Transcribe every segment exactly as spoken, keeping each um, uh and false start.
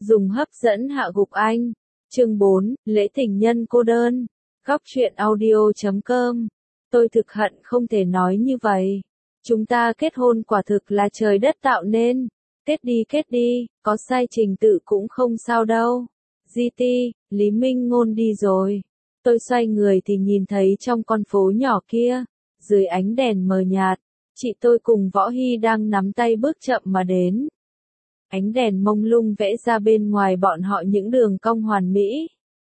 Dùng hấp dẫn hạ gục anh. Chương bốn, lễ tình nhân cô đơn. Góc truyện audio chấm com. Tôi thực hận không thể nói như vậy. Chúng ta kết hôn quả thực là trời đất tạo nên. Kết đi kết đi, có sai trình tự cũng không sao đâu. giê tê, Lý Minh Ngôn đi rồi. Tôi xoay người thì nhìn thấy trong con phố nhỏ kia, dưới ánh đèn mờ nhạt, chị tôi cùng Võ Hy đang nắm tay bước chậm mà đến. Ánh đèn mông lung vẽ ra bên ngoài bọn họ những đường cong hoàn mỹ.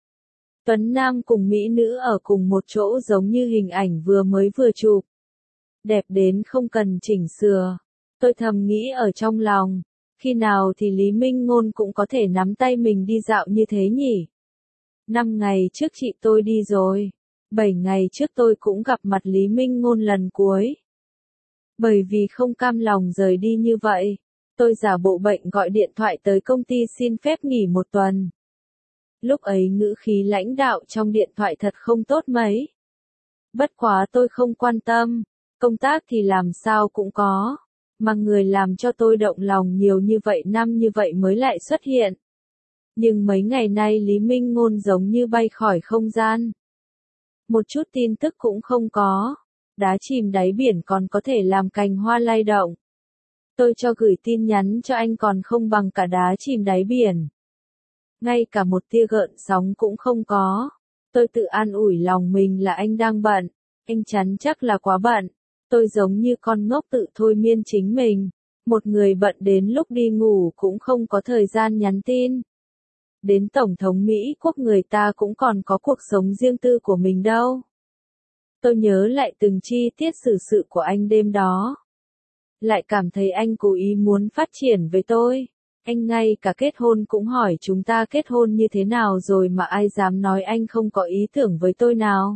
Tuấn Nam cùng mỹ nữ ở cùng một chỗ giống như hình ảnh vừa mới vừa chụp. Đẹp đến không cần chỉnh sửa. Tôi thầm nghĩ ở trong lòng, khi nào thì Lý Minh Ngôn cũng có thể nắm tay mình đi dạo như thế nhỉ? Năm ngày trước chị tôi đi rồi. Bảy ngày trước tôi cũng gặp mặt Lý Minh Ngôn lần cuối. Bởi vì không cam lòng rời đi như vậy, tôi giả bộ bệnh gọi điện thoại tới công ty xin phép nghỉ một tuần. Lúc ấy ngữ khí lãnh đạo trong điện thoại thật không tốt mấy. Bất quá tôi không quan tâm, công tác thì làm sao cũng có, mà người làm cho tôi động lòng nhiều như vậy năm như vậy mới lại xuất hiện. Nhưng mấy ngày nay Lý Minh Ngôn giống như bay khỏi không gian. Một chút tin tức cũng không có, đá chìm đáy biển còn có thể làm cành hoa lay động. Tôi cho gửi tin nhắn cho anh còn không bằng cả đá chìm đáy biển. Ngay cả một tia gợn sóng cũng không có. Tôi tự an ủi lòng mình là anh đang bận, anh chắn chắc là quá bận. Tôi giống như con ngốc tự thôi miên chính mình. Một người bận đến lúc đi ngủ cũng không có thời gian nhắn tin. Đến Tổng thống Mỹ Quốc người ta cũng còn có cuộc sống riêng tư của mình đâu. Tôi nhớ lại từng chi tiết xử sự của anh đêm đó. Lại cảm thấy anh cố ý muốn phát triển với tôi. Anh ngay cả kết hôn cũng hỏi chúng ta kết hôn như thế nào rồi mà ai dám nói anh không có ý tưởng với tôi nào.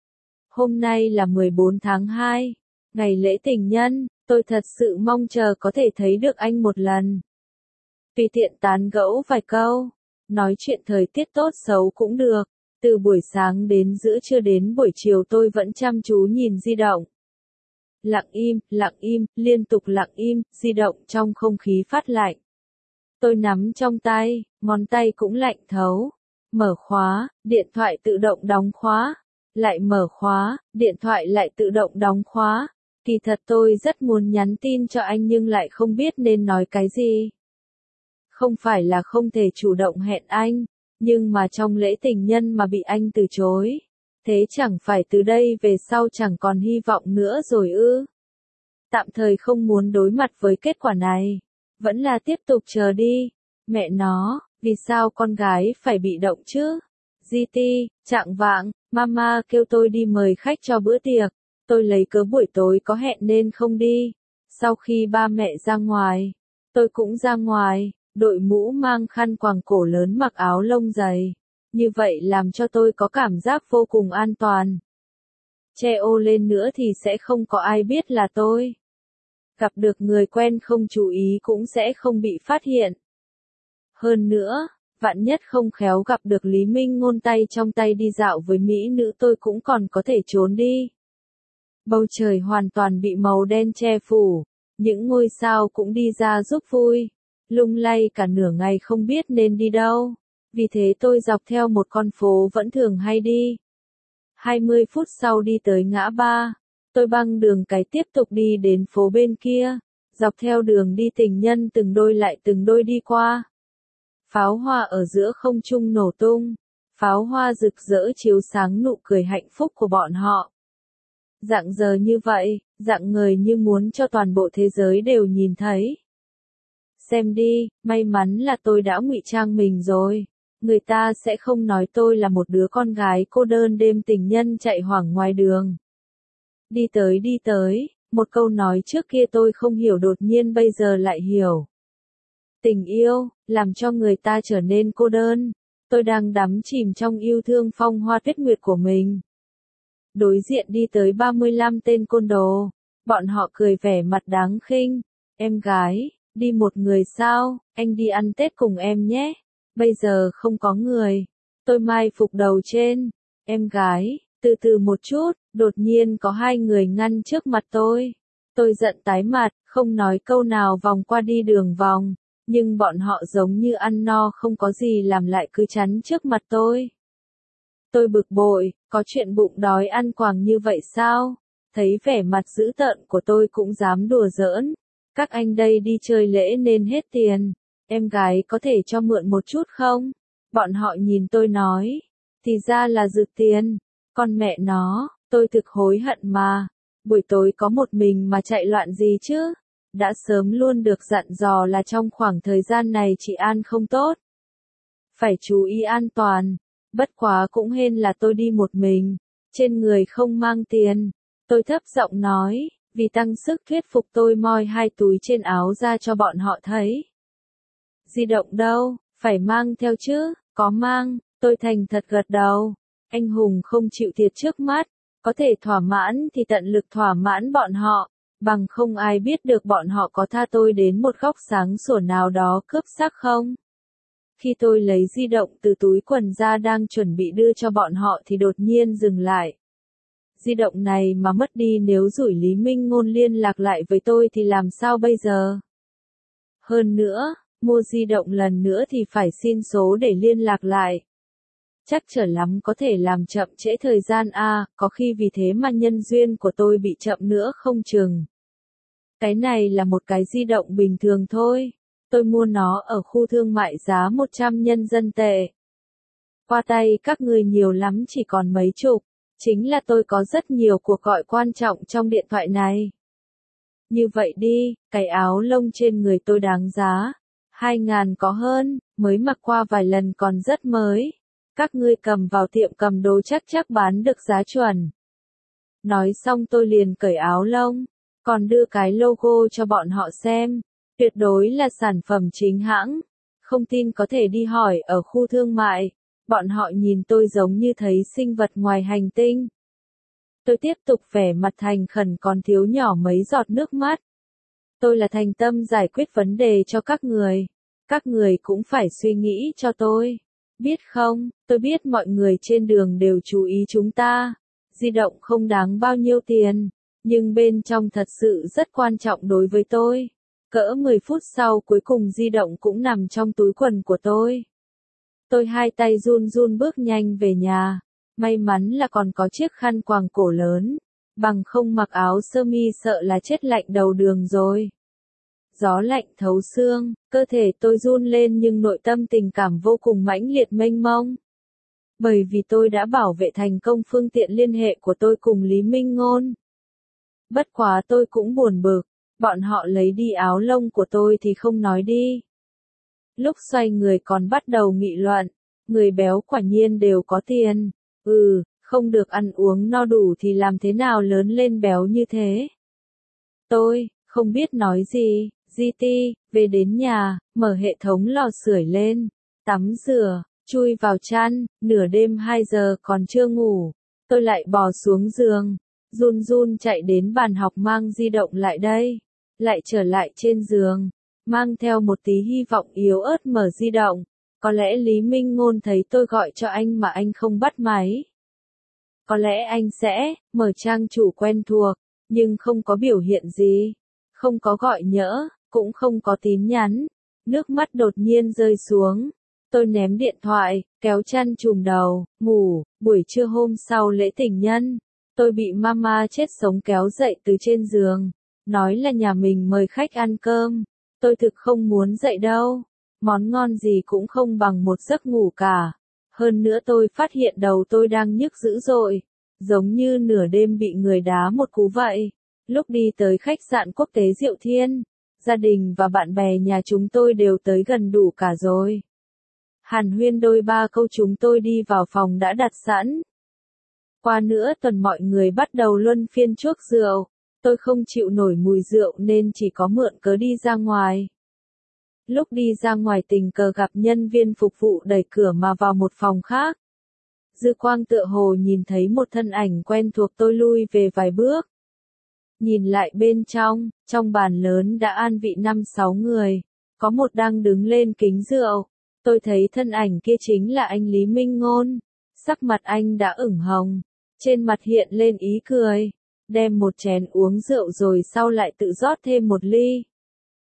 Hôm nay là mười bốn tháng hai, ngày lễ tình nhân, tôi thật sự mong chờ có thể thấy được anh một lần. Tùy tiện tán gẫu vài câu, nói chuyện thời tiết tốt xấu cũng được. Từ buổi sáng đến giữa trưa đến buổi chiều tôi vẫn chăm chú nhìn di động. Lặng im, lặng im, liên tục lặng im, di động trong không khí phát lạnh. Tôi nắm trong tay, ngón tay cũng lạnh thấu. Mở khóa, điện thoại tự động đóng khóa. Lại mở khóa, điện thoại lại tự động đóng khóa. Kỳ thật tôi rất muốn nhắn tin cho anh nhưng lại không biết nên nói cái gì. Không phải là không thể chủ động hẹn anh, nhưng mà trong lễ tình nhân mà bị anh từ chối. Thế chẳng phải từ đây về sau chẳng còn hy vọng nữa rồi ư? Tạm thời không muốn đối mặt với kết quả này. Vẫn là tiếp tục chờ đi. Mẹ nó, vì sao con gái phải bị động chứ? giê tê, trạng vạng, mama kêu tôi đi mời khách cho bữa tiệc. Tôi lấy cớ buổi tối có hẹn nên không đi. Sau khi ba mẹ ra ngoài, tôi cũng ra ngoài, đội mũ mang khăn quàng cổ lớn mặc áo lông dày. Như vậy làm cho tôi có cảm giác vô cùng an toàn. Che ô lên nữa thì sẽ không có ai biết là tôi. Gặp được người quen không chú ý cũng sẽ không bị phát hiện. Hơn nữa, vạn nhất không khéo gặp được Lý Minh Ngôn tay trong tay đi dạo với mỹ nữ tôi cũng còn có thể trốn đi. Bầu trời hoàn toàn bị màu đen che phủ, những ngôi sao cũng đi ra giúp vui. Lung lay cả nửa ngày không biết nên đi đâu. Vì thế tôi dọc theo một con phố vẫn thường hay đi. hai mươi phút sau đi tới ngã ba. Tôi băng đường cái tiếp tục đi đến phố bên kia. Dọc theo đường đi tình nhân từng đôi lại từng đôi đi qua. Pháo hoa ở giữa không trung nổ tung. Pháo hoa rực rỡ chiếu sáng nụ cười hạnh phúc của bọn họ. Dạng giờ như vậy, dạng người như muốn cho toàn bộ thế giới đều nhìn thấy. Xem đi, may mắn là tôi đã ngụy trang mình rồi. Người ta sẽ không nói tôi là một đứa con gái cô đơn đêm tình nhân chạy hoảng ngoài đường. Đi tới đi tới, một câu nói trước kia tôi không hiểu đột nhiên bây giờ lại hiểu. Tình yêu, làm cho người ta trở nên cô đơn. Tôi đang đắm chìm trong yêu thương phong hoa tuyết nguyệt của mình. Đối diện đi tới ba mươi lăm tên côn đồ. Bọn họ cười vẻ mặt đáng khinh. Em gái, đi một người sao, anh đi ăn Tết cùng em nhé. Bây giờ không có người. Tôi mai phục đầu trên. Em gái, từ từ một chút, đột nhiên có hai người ngăn trước mặt tôi. Tôi giận tái mặt, không nói câu nào vòng qua đi đường vòng. Nhưng bọn họ giống như ăn no không có gì làm lại cứ chắn trước mặt tôi. Tôi bực bội, có chuyện bụng đói ăn quàng như vậy sao? Thấy vẻ mặt dữ tợn của tôi cũng dám đùa giỡn. Các anh đây đi chơi lễ nên hết tiền. Em gái có thể cho mượn một chút không? Bọn họ nhìn tôi nói. Thì ra là dự tiền. Con mẹ nó, tôi thực hối hận mà. Buổi tối có một mình mà chạy loạn gì chứ? Đã sớm luôn được dặn dò là trong khoảng thời gian này chị An không tốt. Phải chú ý an toàn. Bất quá cũng hên là tôi đi một mình. Trên người không mang tiền. Tôi thấp giọng nói, vì tăng sức thuyết phục tôi moi hai túi trên áo ra cho bọn họ thấy. Di động đâu, phải mang theo chứ, có mang, tôi thành thật gật đầu. Anh hùng không chịu thiệt trước mắt, có thể thỏa mãn thì tận lực thỏa mãn bọn họ, bằng không ai biết được bọn họ có tha tôi đến một góc sáng sủa nào đó cướp xác không. Khi tôi lấy di động từ túi quần ra đang chuẩn bị đưa cho bọn họ thì đột nhiên dừng lại. Di động này mà mất đi nếu rủi Lý Minh Ngôn liên lạc lại với tôi thì làm sao bây giờ? Hơn nữa, mua di động lần nữa thì phải xin số để liên lạc lại. Chắc trở lắm có thể làm chậm trễ thời gian a, à, có khi vì thế mà nhân duyên của tôi bị chậm nữa không chừng. Cái này là một cái di động bình thường thôi. Tôi mua nó ở khu thương mại giá một trăm nhân dân tệ. Qua tay các người nhiều lắm chỉ còn mấy chục. Chính là tôi có rất nhiều cuộc gọi quan trọng trong điện thoại này. Như vậy đi, cái áo lông trên người tôi đáng giá. Hai ngàn có hơn, mới mặc qua vài lần còn rất mới. Các ngươi cầm vào tiệm cầm đồ chắc chắc bán được giá chuẩn. Nói xong tôi liền cởi áo lông, còn đưa cái logo cho bọn họ xem. Tuyệt đối là sản phẩm chính hãng. Không tin có thể đi hỏi ở khu thương mại. Bọn họ nhìn tôi giống như thấy sinh vật ngoài hành tinh. Tôi tiếp tục vẻ mặt thành khẩn còn thiếu nhỏ mấy giọt nước mắt. Tôi là thành tâm giải quyết vấn đề cho các người. Các người cũng phải suy nghĩ cho tôi. Biết không, tôi biết mọi người trên đường đều chú ý chúng ta. Di động không đáng bao nhiêu tiền, nhưng bên trong thật sự rất quan trọng đối với tôi. Cỡ mười phút sau cuối cùng di động cũng nằm trong túi quần của tôi. Tôi hai tay run run bước nhanh về nhà. May mắn là còn có chiếc khăn quàng cổ lớn. Bằng không mặc áo sơ mi sợ là chết lạnh đầu đường rồi. Gió lạnh thấu xương, cơ thể tôi run lên nhưng nội tâm tình cảm vô cùng mãnh liệt mênh mông. Bởi vì tôi đã bảo vệ thành công phương tiện liên hệ của tôi cùng Lý Minh Ngôn. Bất quá tôi cũng buồn bực, bọn họ lấy đi áo lông của tôi thì không nói đi. Lúc xoay người còn bắt đầu nghị luận, người béo quả nhiên đều có tiền. Ừ, không được ăn uống no đủ thì làm thế nào lớn lên béo như thế. Tôi, không biết nói gì, giê tê, về đến nhà, mở hệ thống lò sưởi lên, tắm rửa, chui vào chăn, nửa đêm hai giờ còn chưa ngủ. Tôi lại bò xuống giường, run run chạy đến bàn học mang di động lại đây, lại trở lại trên giường, mang theo một tí hy vọng yếu ớt mở di động. Có lẽ Lý Minh Ngôn thấy tôi gọi cho anh mà anh không bắt máy. Có lẽ anh sẽ mở trang chủ quen thuộc, nhưng không có biểu hiện gì, không có gọi nhỡ, cũng không có tin nhắn. Nước mắt đột nhiên rơi xuống. Tôi ném điện thoại, kéo chăn trùm đầu, ngủ. Buổi trưa hôm sau lễ tình nhân, tôi bị mama chết sống kéo dậy từ trên giường, nói là nhà mình mời khách ăn cơm. Tôi thực không muốn dậy đâu. Món ngon gì cũng không bằng một giấc ngủ cả. Hơn nữa tôi phát hiện đầu tôi đang nhức dữ dội, giống như nửa đêm bị người đá một cú vậy. Lúc đi tới khách sạn quốc tế Diệu Thiên, gia đình và bạn bè nhà chúng tôi đều tới gần đủ cả rồi. Hàn huyên đôi ba câu chúng tôi đi vào phòng đã đặt sẵn. Qua nửa tuần mọi người bắt đầu luân phiên chuốc rượu. Tôi không chịu nổi mùi rượu nên chỉ có mượn cớ đi ra ngoài. Lúc đi ra ngoài tình cờ gặp nhân viên phục vụ đẩy cửa mà vào một phòng khác. Dư quang tựa hồ nhìn thấy một thân ảnh quen thuộc, tôi lui về vài bước. Nhìn lại bên trong, trong bàn lớn đã an vị năm sáu người. Có một đang đứng lên kính rượu. Tôi thấy thân ảnh kia chính là anh Lý Minh Ngôn. Sắc mặt anh đã ửng hồng. Trên mặt hiện lên ý cười. Đem một chén uống rượu rồi sau lại tự rót thêm một ly.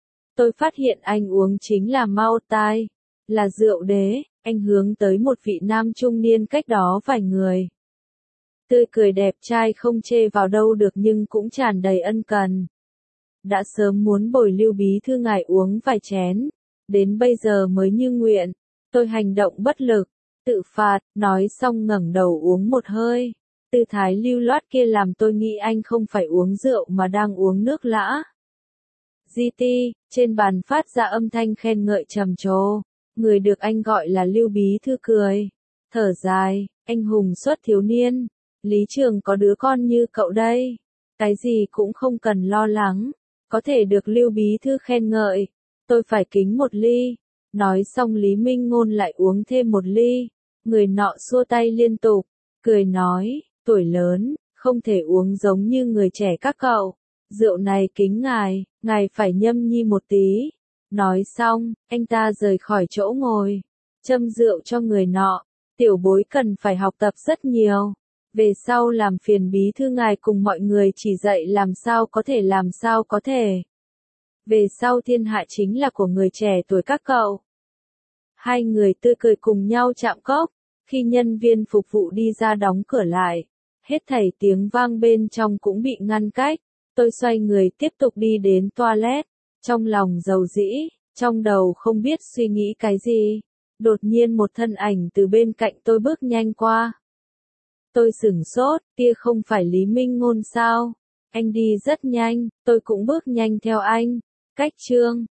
Tôi phát hiện anh uống chính là Mao Tai, là rượu đế. Anh hướng tới một vị nam trung niên cách đó vài người. Tươi cười đẹp trai không chê vào đâu được nhưng cũng tràn đầy ân cần. Đã sớm muốn bồi Lưu bí thư ngài uống vài chén, đến bây giờ mới như nguyện. Tôi hành động bất lực, tự phạt, nói xong ngẩng đầu uống một hơi. Tư thái lưu loát kia làm tôi nghĩ anh không phải uống rượu mà đang uống nước lã. giê tê, trên bàn phát ra âm thanh khen ngợi trầm trồ. Người được anh gọi là Lưu bí thư cười. Thở dài, anh hùng xuất thiếu niên. Lý Trường có đứa con như cậu đây. Cái gì cũng không cần lo lắng. Có thể được Lưu bí thư khen ngợi. Tôi phải kính một ly. Nói xong Lý Minh Ngôn lại uống thêm một ly. Người nọ xua tay liên tục. Cười nói, tuổi lớn, không thể uống giống như người trẻ các cậu. Rượu này kính ngài, ngài phải nhâm nhi một tí. Nói xong, anh ta rời khỏi chỗ ngồi. Châm rượu cho người nọ. Tiểu bối cần phải học tập rất nhiều. Về sau làm phiền bí thư ngài cùng mọi người chỉ dạy làm sao có thể làm sao có thể. Về sau thiên hạ chính là của người trẻ tuổi các cậu. Hai người tươi cười cùng nhau chạm cốc. Khi nhân viên phục vụ đi ra đóng cửa lại, hết thảy tiếng vang bên trong cũng bị ngăn cách. Tôi xoay người tiếp tục đi đến toilet. Trong lòng dầu dĩ, trong đầu không biết suy nghĩ cái gì. Đột nhiên một thân ảnh từ bên cạnh tôi bước nhanh qua. Tôi sửng sốt, kia không phải Lý Minh Ngôn sao? Anh đi rất nhanh, tôi cũng bước nhanh theo anh. Cách chương